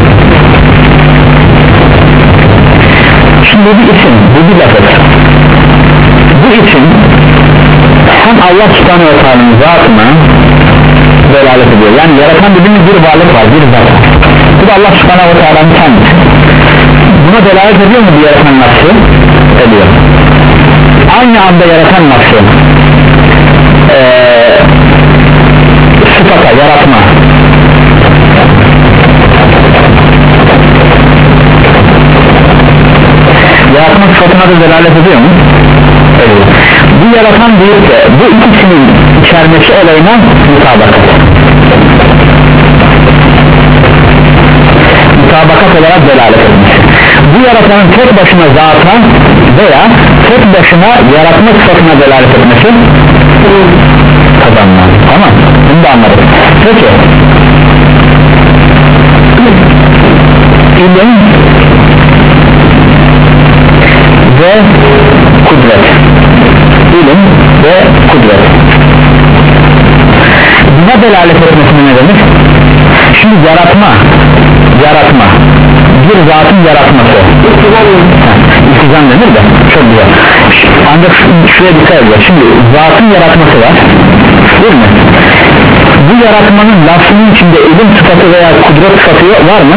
Şimdi bu bir isim, bu bir lafız. Bu isim hem Allah subhanahu ve teala'nın zatına delalet ediyor. Yani yaratan dediğimiz bir varlık var, bir zat. Bu da Allah subhanahu ve teala'nın kendisi. Buna delalet ediyor mu bir yaratan nafsı? Ediyor. Aynı anda yaratan nafsı ee, sıfata, yaratma yaratma sıfatına da delalet ediyor mu? Ediyor. Bu yaratan deyip de bu ikisinin içermesi olayına mutabakat mutabakat olarak delalet etmiş. Bu yaratanın tek başına zata veya tek başına yaratma sıfatına delalet etmesi kazanmaz. Tamam, bunu da anladık. Peki ilim ve kudret, ilim ve kudret buna delalet etmesine ne denir? Şimdi yaratma yaratma bir zatın yaratması İltizam denir de çok güzel. Ancak şuraya dikkat edin. Şimdi zatın yaratması var değil mi? bu yaratmanın lafının içinde ilim sıfatı veya kudret sıfatı var mı?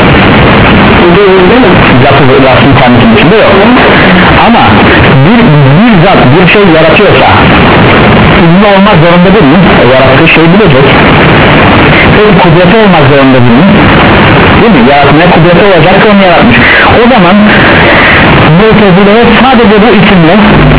Lafı, lafın kendisinin içinde yok ama bir, bir zat bir şey yaratıyorsa ilmi olmak zorunda değil mi? O yarattığı şeyi bilecek. Peki kudreti olmak zorunda değil mi? Değil mi? Yaratmaya kudreti olacaksa onu yaratmış. O zaman Mu'tezile'ye sadece bu isimle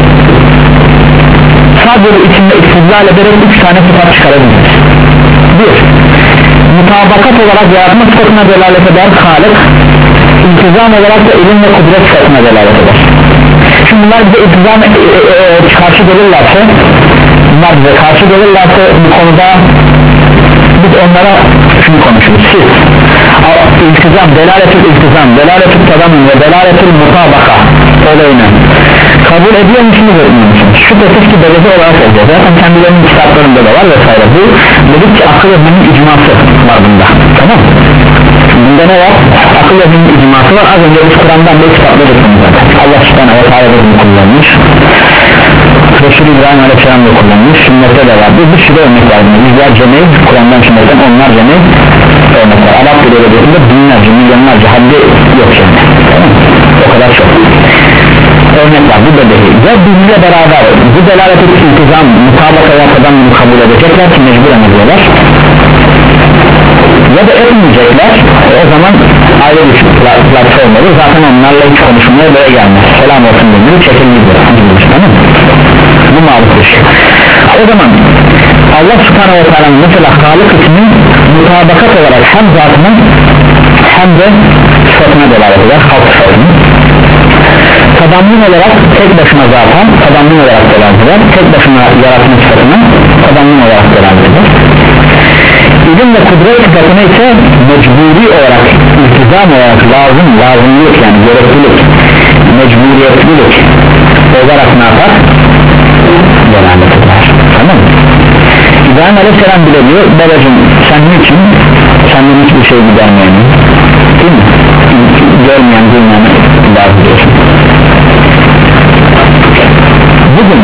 sadece bu isimle istidlal ederek üç tane sıfat çıkarabiliriz. Bir, mutabakat olarak yaratma sıfatına delalet eder Halik, İltizam olarak da ilim ve kudret sıfatına delalet eder. Şimdi bunlar bize iltizam e, e, e, karşı gelirlerse bunlar bize karşı gelirlerse bu konuda biz onlara şunu konuşuruz. Siz iltizam, delaletül iltizam, delaletül tadamun ve delaletül mutabaka olayını kabul ediyor musunuz, etmiyor musunuz? Şüphesiz ki belirli olarak oluyor. Zaten kendilerinin kitaplarında da var vesaire. Bu dedik ki akıl evinin icması var bunda. Tamam. Bunda ne var? Akıl evinin icması var. Az önce biz Kur'an'dan da kitapları zaten. Allah subhanahu ve teala bunu kullanmış. Resul İbrahim Aleyhisselam da kullanmış. Sünnette de var. Bir sürü örnek var. Yüzlerce ne? Kur'an'dan sünnetten onlarca ne? Örnek var. Arap dili edebiyatında binlerce, milyonlarca haddi yok şimdi. Tamam. O kadar çok örnek var. Bu da değil. Ve bizle beraber bu delalet etki iltizam mutabaka yapmadan bunu kabul edecekler ki mecburen ediyorlar. Ya da etmeyecekler. O zaman ayrı bir platform olmalı. Zaten onlarla hiç konuşmaya böyle gelmez. Selam olsun denir, çekilmiyor. Tamam. Bu mağlup bir şey. O zaman Allah subhanahu wa ta'ala mesela Halik isminin mutabakat olarak hem zatına hem de sıfatına delalet eder. Halk sıfatını tadammun olarak tek başına zaten tadammun olarak delalet eder. Tek başına yaratma sıfatına tadammun olarak delalet eder. İlim ve kudret sıfatına ise mecburi olarak, iltizam olarak lazım, lazımlık yani gereklilik, mecburiyetlilik olarak ne yapar? Delalet eder. Tamam mı? İbrahim Aleyhisselam bile diyor, babacığım sen niçin senden hiçbir şey gidermeyen, değil mi? Görmeyen, duymayan bazı diyorsun. Bugün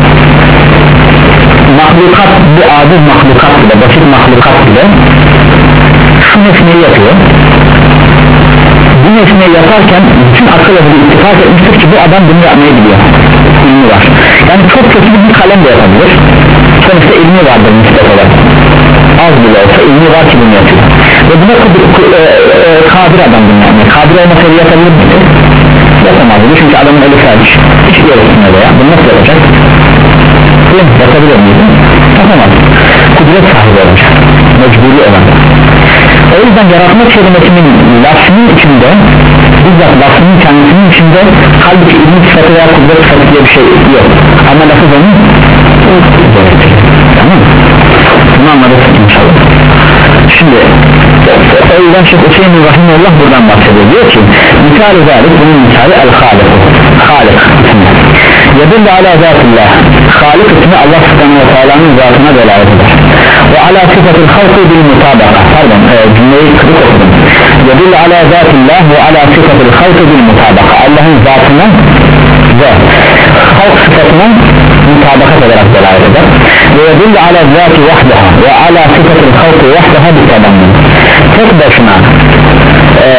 mahlukat, bir aciz mahlukat bile, basit mahlukat bile şu nesneyi yapıyor. Bu nesneyi yaparken bütün akıl ehli ittifak etmiştir ki bu adam bunu yapmayı biliyor. İlmi var. Yani çok kötü bir kalem de yapabilir. Sonuçta ilmi vardır nispet olarak. Az bile olsa ilmi var ki bunu yapıyor. Ve buna e, e, kadir adam bunu yapmıyor. Kadir olmasaydı yapabilir miydi? Yapamazdı çünkü adamın eli felç. Hiç gerekmiyor ya. Bunu nasıl yapacak? Değil mi? Yapabilir miydi? Yapamaz. Kudret sahibi olacak. Mecburi olan. O yüzden yaratma kelimesinin lafının içinde, bizzat lafının kendisinin içinde halbuki ilmi sıfatı veya kudret sıfatı diye bir şey yok. Ama lafı onun gerektirir. Tamam mı? Bunu anladık inşallah. Şimdi o yüzden Şeyh Hüseyin Rahimullah buradan bahsediyor. Diyor ki misal-i zalik, bunun misali el-Halik. Halik ismi yedilli ala zatullah. Halik ismi Allah subhanahu wa ta'ala'nın zatına delalet eder. Ve ala sıfatı halkı bil mutabaka. Pardon e, cümleyi kırık okudum. Yedilli ala zatullah ve ala sıfatı halkı bil mutabaka. Allah'ın zatına ve halk sıfatına mutabakat olarak delalet eder. Ve yedilli ala zati vahdeha ve ala sıfatı halkı vahdeha bil tadammun. Tek başına e,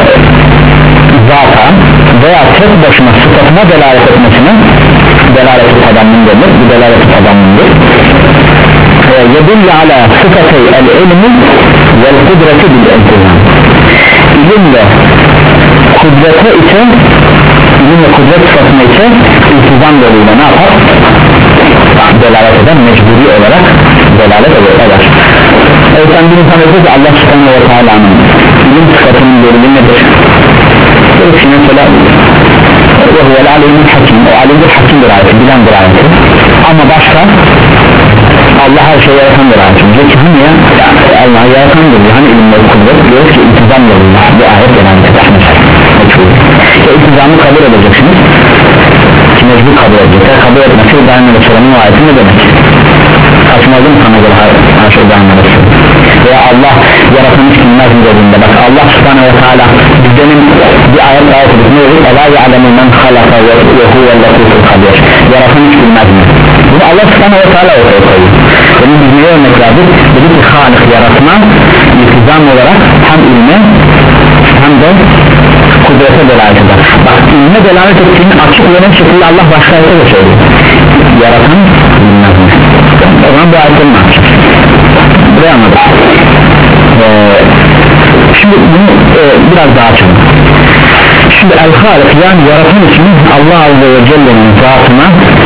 zata veya tek başına sıfatına delalet etmesine delalet-i tadammun denir. Bu delalet-i tadammundur. Yedilli ala sıfatı el-ilmi vel kudreti bil iltizam. İlimle kudrete ise ilim ve kudret sıfatına ise iltizam yoluyla ne yapar? Delalet eden, mecburi olarak delalet eder. Evet, sen bir insan diyor ki Allah subhanahu ve teala'nın ilim sıfatının delili nedir? Diyor ki mesela ve huvel alimul hakim, o alimdir, hakimdir ayeti, bilendir ayeti. Ama başka Allah her şeyi yaratandır ayeti. Diyor ki hani ya Allah yaratandır, hani ilim ve kudret, diyor ki iltizam yoluyla bu ayet delalet eder mesela. Ya iltizamı kabul edeceksiniz ki mecbur kabul edecekler, kabul etmesi İbrahim Aleyhisselam'ın o ayeti ne demek? Saçmalı mı sana göre her şey İbrahim Aleyhisselam? Veya Allah yaratan hiç bilmez mi dediğinde bak Allah subhanahu ve teala bizdenin bir ayet daha okuduk ne olur? Ela ya'lemu men halaka ve huvel latiful kabir. Yaratan hiç bilmez mi? Bunu Allah subhanahu ve teala ortaya koyuyor. Bunu biz neye örnek verdik? Dedi ki Halik yaratma iltizam olarak hem ilme hem de kudrete delalet eder. Bak ilme delalet ettiğini açık ve net şekilde Allah başka ayette de söylüyor. Yaratan bilmez mi? O zaman bu ayetlerini açacağız. Buraya anladık. Ee, şimdi bunu e, biraz daha açalım. Şimdi El-Halik yani yaratan için Allah Azze ve Celle'nin zatına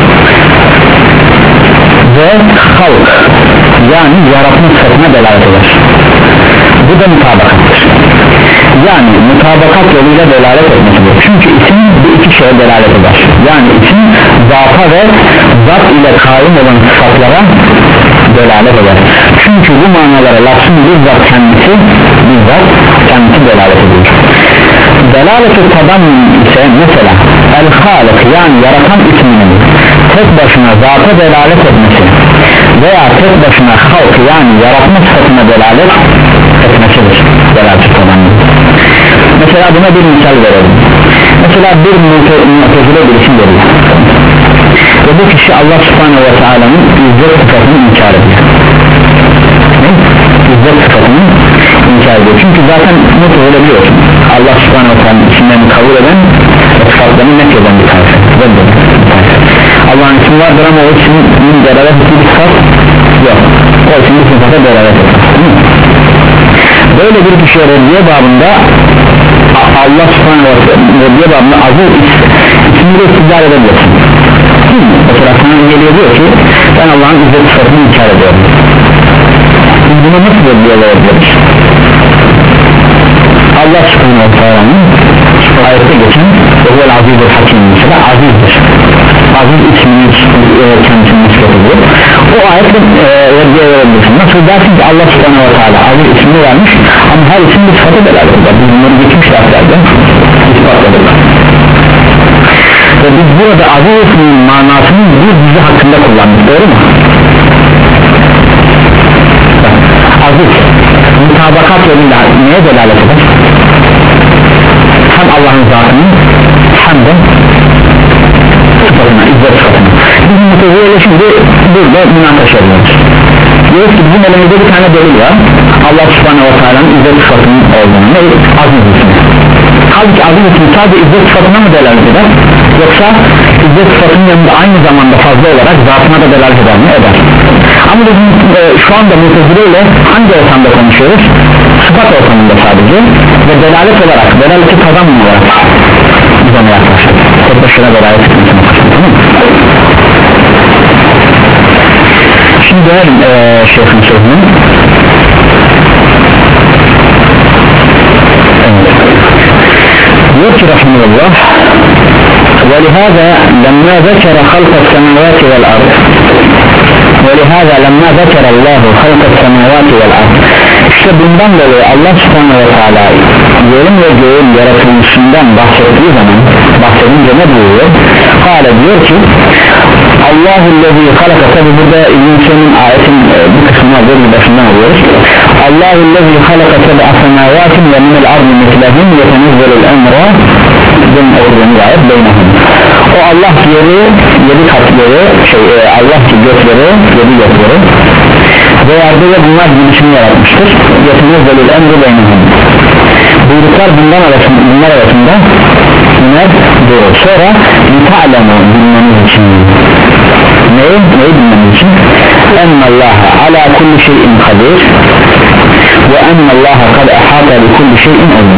ve halk yani yaratma sıfatına delalet eder. Bu da mutabakattır. Yani mutabakat yoluyla delalet etmesidir. Çünkü isim bu iki şeye delalet eder. Yani isim zata ve zat ile kaim olan sıfatlara delalet eder. Çünkü bu manalara lafzın bizzat kendisi bizzat kendisi delalet ediyor. Delalet-i tadammun ise mesela El-Halik yani yaratan isminin tek başına zata delalet etmesi veya tek başına halk yani yaratma sıfatına delalet etmesidir. Delalet-i tadammun. Mesela buna bir misal verelim. Mesela bir mutezile birisi veriyor ve bu kişi Allah subhanahu ve teala'nın izzet sıfatını inkar ediyor. Ne? İzzet sıfatını inkar ediyor. Çünkü zaten mutezile biliyorsun, Allah subhanahu ve teala'nın isimlerini kabul eden ve sıfatlarını net eden bir tarife. Allah'ın ismi vardır ama o ismin delalet ettiği bir sıfat yok. O ismin bir sıfata delalet etmez. Böyle bir kişiye reddiye babında Allah subhanahu ve teala reddiye babında aziz ismiyle istidlal edebilirsin. Mesela sana geliyor diyor ki ben Allah'ın izzet sıfatını inkar ediyorum. Biz buna nasıl reddiye verebiliriz? Allah subhanahu ve teala'nın ayette geçen Evel Aziz'dir Hakim mesela azizdir. Aziz ismini e, kendisini nispet ediyor. O ayetle e, reddiye verebilirsin. Nasıl dersin ki Allah subhanahu ve teala aziz ismini vermiş ama her isim bir sıfatı delalet eder. Biz bunları geçmiş derslerde ispatladılar. Ve biz burada aziz isminin manasını bu dizi hakkında kullandık, doğru mu? Aziz mutabakat yoluyla neye delalet eder? Hem Allah'ın zatını hem de sıfatına, izzet sıfatına. Biz mutezile şimdi burada münakaşa ediyoruz. Diyoruz ki bizim elimizde bir tane delil var. Allah subhanahu ve teala'nın izzet sıfatının olduğunu, ne? Aziz ismi. Halbuki aziz ismi sadece izzet sıfatına mı delalet eder? Yoksa izzet sıfatının yanında aynı zamanda fazla olarak zatına da delalet eder mi? Eder. Ama biz e, şu anda mutezile ile hangi ortamda konuşuyoruz? Sıfat ortamında sadece ve delalet olarak, delaleti tadammun olarak biz ona yaklaştık. Tek başına delalet etmesine başladık, tamam mı? Şimdi dönelim e, şeyhin sözünü. Evet. Diyor ki rahmetullah وَلِهَذَا لَمَّا ذَكَرَ خَلْقَ السَّمَاوَاتِ وَالْأَرْضِ وَلِهَذَا لَمَّا ذَكَرَ اللّٰهُ خَلْقَ السَّمَاوَاتِ وَالْأَرْضِ İşte bundan dolayı Allah subhanahu ve teala yerin ve göğün yaratılışından bahsettiği zaman bahsedince ne buyuruyor? Kale diyor ki Allahu'llezî halaka, tabi burada İbn-i Hüseyin'in ayetin e, bu kısmını alıyor, bir başından alıyoruz. Allahu'llezî halaka seb'a semâvâtin ve minel ardı mislehum yetenizzelul emra bizim okuduğumuz ayet beynehum. O Allah yeri, yedi katları şey, e, Allah ki gökleri, yedi gökleri ve yerde de bunlar gidişini yaratmıştır. Yetenizzelul emru beynehum. Buyruklar bundan arasında, bunlar arasında iner durur. Sonra lita'lemu bilmeniz için neyi? Neyi bilmeniz için? Ennallaha ala kulli şeyin kadir ve ennallaha kad ahata li kulli şeyin ilm.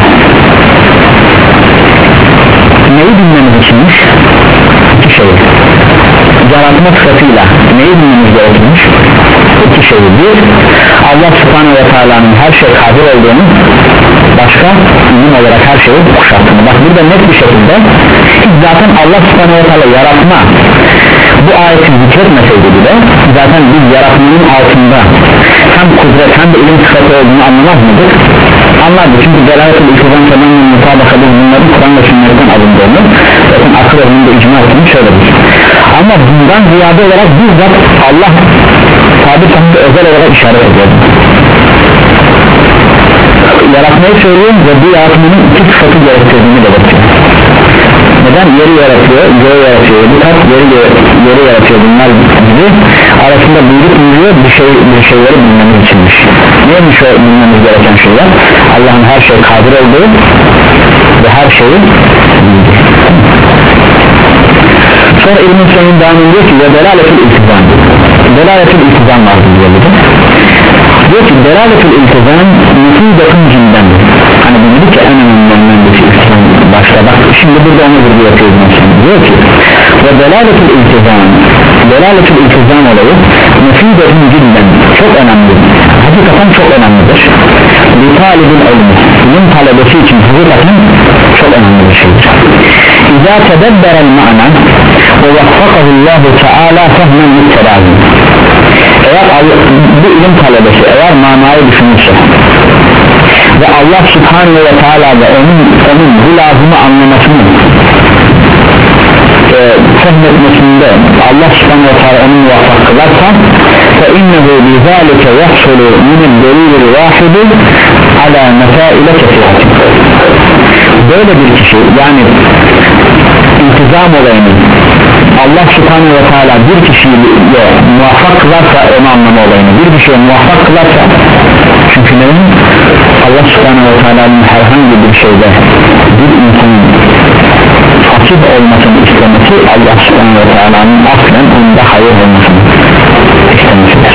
Neyi bilmeniz içinmiş? İki şey. Yaratma sıfatıyla neyi bilmeniz gerekmiş? İki şey. Bir, Allah subhanahu ve teala'nın her şey kadir olduğunu, başka ilim olarak her şeyi kuşattığını. Bak burada net bir şekilde zaten Allah subhanahu ve teala yaratma bu ayeti zikretmeseydi bile zaten biz yaratmanın altında hem kudret hem de ilim sıfatı olduğunu anlamaz mıydık? Anlardık, çünkü delalet-ül ikizan tamamen mutabaka biz bunların Kur'an ve sünnetten alındığını, zaten akıl önünde icma ettiğini söyledik. Ama bundan ziyade olarak bizzat Allah tabi tabi özel olarak işaret ediyor. Yaratmayı söylüyor ve bu yaratmanın iki sıfatı gerektirdiğini belirtiyor. Neden neden? Yeri yaratıyor, göğü yaratıyor, bu tarz yeri, yeri yaratıyor, bunlar gibi arasında buyruk buyuruyor bir, şey, bir şeyleri bilmemiz içinmiş. Neymiş o bilmemiz gereken şeyler? Allah'ın her şeye kadir olduğu ve her şeyi bildiği. Sonra İbn-i Seyyid devamında diyor ki ve delaletul iltizam, delaletul iltizam vardır diyor burada. Diyor ki delaletul iltizam nüfuzatın cindendir. Hani bu dedik ki en önemlilerinden bir şey başta bak şimdi burada onu burada yapıyor İbn-i Seyyid. Diyor ki ve delaletul iltizam, delaletul iltizam olayı nüfuzatın cinden çok önemli, hakikaten çok önemlidir. Bir talibin ilmi, ilim talebesi için hakikaten çok önemli bir şeydir. İzâ tedebberel ma'na ve vaffakahullahu teâlâ fehmen müttelâzim. Eğer bu ilim talebesi eğer manayı düşünürse ve Allah subhanahu ve teâlâ da onun, onun bu lazımı anlamasını e, fehmetmesinde Allah subhanahu ve teâlâ onu muvaffak kılarsa فَاِنَّهُ بِذَٰلِكَ يَحْصُلُ مِنَ الدَّلِيلِ الْوَاحِدِ عَلَى مَسَائِلَ كَثِيرَةٍ. Böyle bir kişi yani iltizam olayını Allah subhanahu ve teala bir kişiyle muvaffak kılarsa onu anlama olayını bir kişiye muvaffak kılarsa çünkü neyin? Allah subhanahu ve teala'nın herhangi bir şeyde bir insanın fakir olmasını istemesi Allah subhanahu ve teala'nın aslen onda hayır olmasını istemesidir.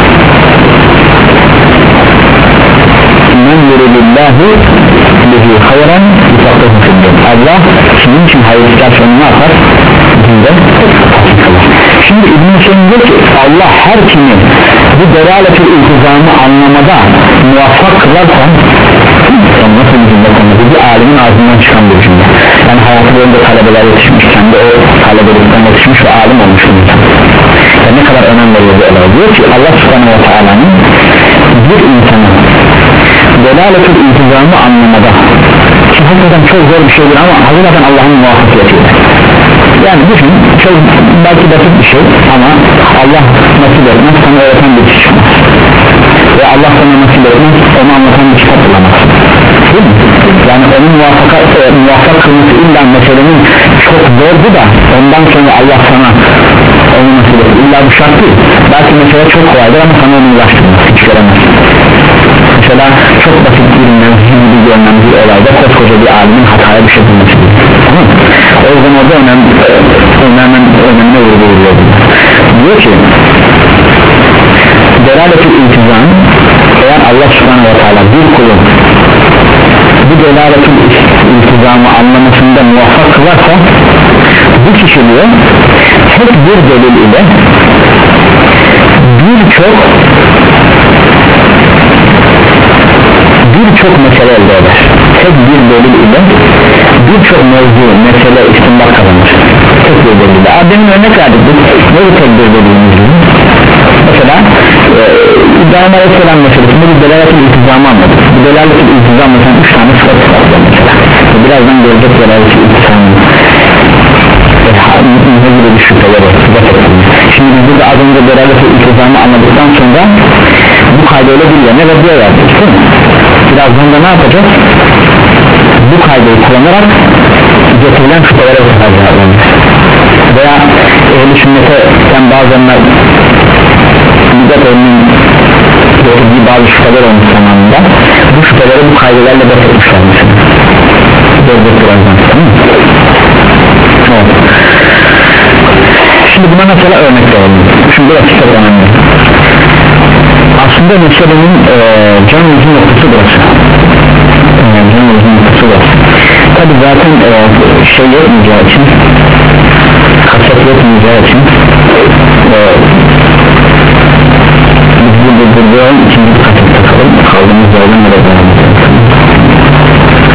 Men yuridillahu bihi hayran yufakkahu fiddin. Allah kimin için hayır isterse onu ne yapar? Dinde fakir kılar. Şimdi İbn-i Seyyid diyor ki Allah her kimi bu delaletül iltizamı anlamada muvaffak kılarsa yani nasıl bir cümle konusu bir alimin ağzından çıkan bir cümle yani hayatı boyunca talebeler yetişmiş kendi o talebelikten yetişmiş ve alim olmuş bir insan yani ne kadar önem veriyor bu olay diyor ki Allah subhanahu ve teala'nın bir insana delaletül iltizamı anlamada ki hakikaten çok zor bir şeydir ama hakikaten Allah'ın muvaffakiyetiyle yani düşün çok belki basit bir şey ama Allah nasip etmez sana öğreten bir kişi ve Allah sana nasip etmez onu anlatan bir kitap bulamaz değil mi? Yani onun muvaffak, e, muvaffak kılması illa meselenin çok zordu da ondan sonra Allah sana onu nasip etmez illa bu şart değil belki mesele çok kolaydır ama sana onu ulaştırmaz hiç göremez mesela çok basit bir mevzu gibi görünen bir olayda koskoca bir alimin hataya bir şey bulması tamam mı? O yüzden orada önemli önemli önemli vurguluyor diyor ki delaletül iltizam eğer Allah subhanahu ve teala bir kulun bu delaletül iltizamı anlamasında muvaffak kılarsa bu kişi diyor tek bir delil ile birçok birçok mesele elde eder tek bir delil ile birçok mevzu mesele istinbat kazanır tek bir delil ile demin örnek verdik ne bu tek bir delilimiz mesela e, İbrahim Aleyhisselam meselesi bu delaletül iltizamı anladık bu delaletül iltizam mesela üç tane sıfat var mesela birazdan görecek delaletül iltizamı ne gibi bir şüpheleri şimdi biz burada az önce delaletül iltizamı anladıktan sonra bu kaydıyla birilerine reddiye verdik değil mi? Birazdan da ne yapacağız? Bu kaydeyi kullanarak getirilen şüphelere bakacağız veya ehl-i sünnete sen bazenler müddet örneğin getirdiği bazı şüpheler olmuş zamanında bu şüpheleri bu kaydelerle bekletmişler mesela gördük birazdan tamam mı? Evet. Şimdi buna mesela örnek verelim şimdi burası çok önemli aslında meselenin e, can uzun noktası burası e, can uzun noktası burası tabi zaten e, şey yapmayacağı için kasap yapmayacağı için e, biz burada burada ikinci kasap takalım kaldığımız yerden nereye